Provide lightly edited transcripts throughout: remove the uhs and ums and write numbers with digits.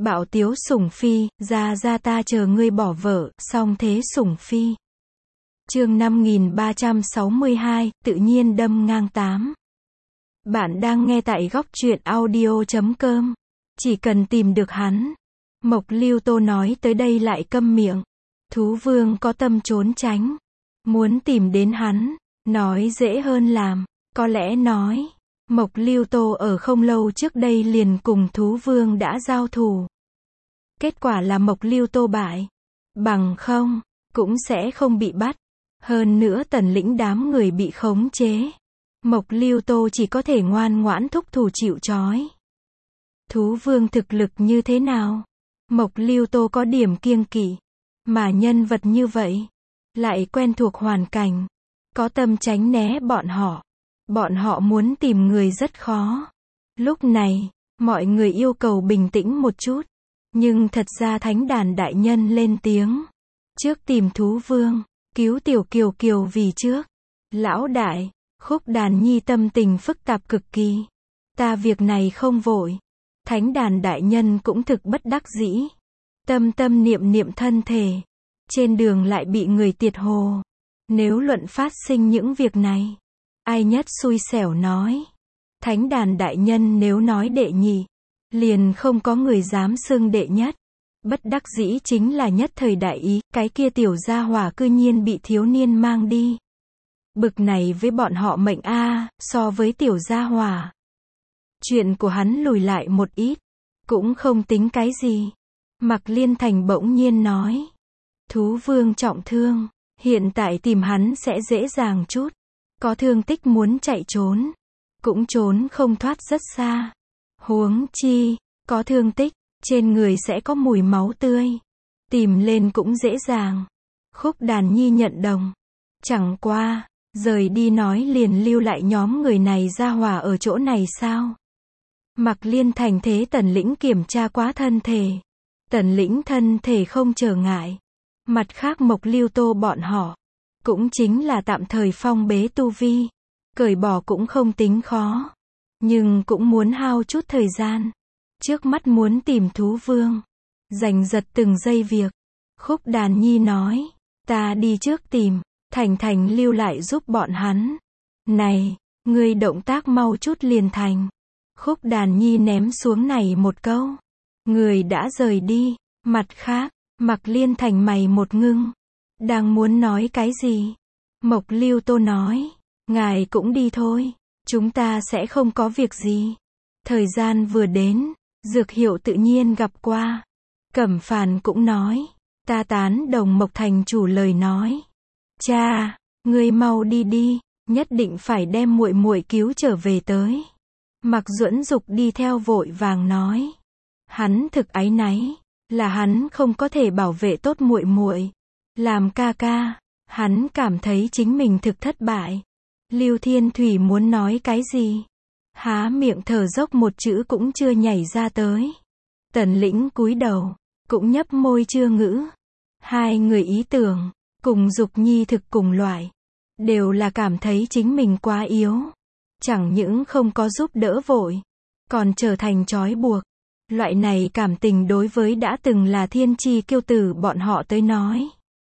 Bảo Tiếu Sủng Phi, ra ta chờ ngươi bỏ vợ, song thế Sủng Phi. Chương 5362, tự nhiên đâm ngang 8. Bạn đang nghe tại góc truyện audio.com. Chỉ cần tìm được hắn. Mộc Lưu Tô nói tới đây lại câm miệng. Thú vương có tâm trốn tránh. Muốn tìm đến hắn, nói dễ hơn làm. Có lẽ nói, Mộc Lưu Tô ở không lâu trước đây liền cùng thú vương đã giao thủ. Kết quả là Mộc Lưu Tô bại. Bằng không, cũng sẽ không bị bắt. Hơn nữa Tần Lĩnh đám người bị khống chế. Mộc Lưu Tô chỉ có thể ngoan ngoãn thúc thủ chịu trói. Thú vương thực lực như thế nào? Mộc Lưu Tô có điểm kiêng kỵ. Mà nhân vật như vậy, lại quen thuộc hoàn cảnh. Có tâm tránh né bọn họ. Bọn họ muốn tìm người rất khó. Lúc này, mọi người yêu cầu bình tĩnh một chút. Nhưng thật ra Thánh Đàn đại nhân lên tiếng. Trước tìm thú vương, cứu Tiểu Kiều Kiều vì trước. Lão đại, Khúc Đàn Nhi tâm tình phức tạp cực kỳ. Ta việc này không vội. Thánh Đàn đại nhân cũng thực bất đắc dĩ. Tâm niệm thân thể. Trên đường lại bị người tiệt hồ. Nếu luận phát sinh những việc này, ai nhất xui xẻo nói. Thánh Đàn đại nhân nếu nói đệ nhị, liền không có người dám xưng đệ nhất. Bất đắc dĩ chính là nhất thời đại ý, cái kia tiểu gia hỏa cư nhiên bị thiếu niên mang đi. Bực này với bọn họ mệnh a, so với tiểu gia hỏa. Chuyện của hắn lùi lại một ít, cũng không tính cái gì. Mạc Liên Thành bỗng nhiên nói. Thú vương trọng thương, hiện tại tìm hắn sẽ dễ dàng chút. Có thương tích muốn chạy trốn, cũng trốn không thoát rất xa. Huống chi, có thương tích, trên người sẽ có mùi máu tươi. Tìm lên cũng dễ dàng. Khúc Đàn Nhi nhận đồng. Chẳng qua, rời đi nói liền lưu lại nhóm người này ra hòa ở chỗ này sao? Mạc Liên Thành thế Tần Lĩnh kiểm tra quá thân thể. Tần Lĩnh thân thể không trở ngại. Mặt khác Mộc Lưu Tô bọn họ, cũng chính là tạm thời phong bế tu vi. Cởi bỏ cũng không tính khó. Nhưng cũng muốn hao chút thời gian. Trước mắt muốn tìm thú vương. Giành giật từng giây việc. Khúc Đàn Nhi nói. Ta đi trước tìm. Thành lưu lại giúp bọn hắn. Này, ngươi động tác mau chút liền thành. Khúc Đàn Nhi ném xuống này một câu. Người đã rời đi. Mặt khác, Mạc Liên Thành mày một ngưng. Đang muốn nói cái gì? Mộc Lưu Tô nói. Ngài cũng đi thôi. Chúng ta sẽ không có việc gì. Thời gian vừa đến, Dược Hiệu tự nhiên gặp qua. Cẩm Phàn cũng nói. Ta tán đồng Mộc thành chủ lời nói. Cha, ngươi mau đi đi, nhất định phải đem muội muội cứu trở về tới. Mạc Duẫn Dục đi theo vội vàng nói. Hắn thực áy náy, là hắn không có thể bảo vệ tốt muội muội. Làm ca ca, hắn cảm thấy chính mình thực thất bại. Lưu Thiên Thủy muốn nói cái gì? Há miệng thở dốc một chữ cũng chưa nhảy ra tới. Tần Lĩnh cúi đầu, cũng nhấp môi chưa ngữ. Hai người ý tưởng, cùng Dục Nhi thực cùng loại. Đều là cảm thấy chính mình quá yếu. Chẳng những không có giúp đỡ vội, còn trở thành trói buộc. Loại này cảm tình đối với đã từng là thiên chi kiêu tử bọn họ tới nói.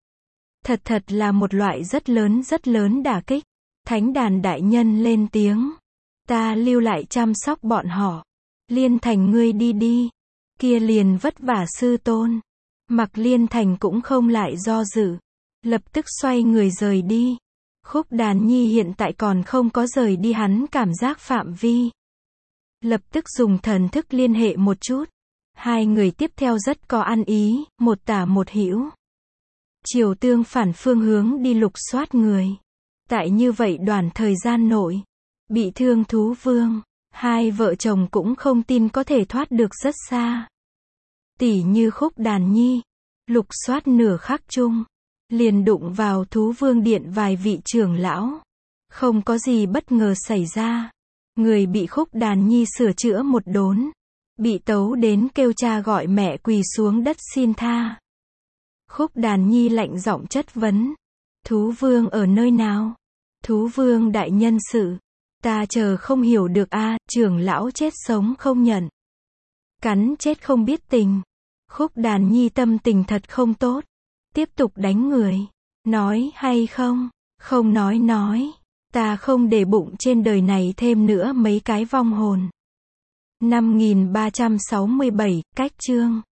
Thật là một loại rất lớn đả kích. Thánh Đàn đại nhân lên tiếng. Ta lưu lại chăm sóc bọn họ. Liên Thành ngươi đi đi. Kia liền vất vả sư tôn. Mạc Liên Thành cũng không lại do dự. Lập tức xoay người rời đi. Khúc Đàn Nhi hiện tại còn không có rời đi hắn cảm giác phạm vi. Lập tức dùng thần thức liên hệ một chút. Hai người tiếp theo rất có ăn ý, một tả một hữu. Chiều tương phản phương hướng đi lục soát người. Tại như vậy đoạn thời gian nội, bị thương thú vương, hai vợ chồng cũng không tin có thể thoát được rất xa. Tỉ như Khúc Đàn Nhi, lục soát nửa khắc chung, liền đụng vào thú vương điện vài vị trưởng lão. Không có gì bất ngờ xảy ra. Người bị Khúc Đàn Nhi sửa chữa một đốn. Bị tấu đến kêu cha gọi mẹ quỳ xuống đất xin tha. Khúc Đàn Nhi lạnh giọng chất vấn. Thú vương ở nơi nào? Thú vương đại nhân sự. Ta chờ không hiểu được a, trưởng lão chết sống không nhận. Cắn chết không biết tình. Khúc Đàn Nhi tâm tình thật không tốt. Tiếp tục đánh người. Nói hay không? Không nói. Ta không để bụng trên đời này thêm nữa mấy cái vong hồn. 5367, cách chương.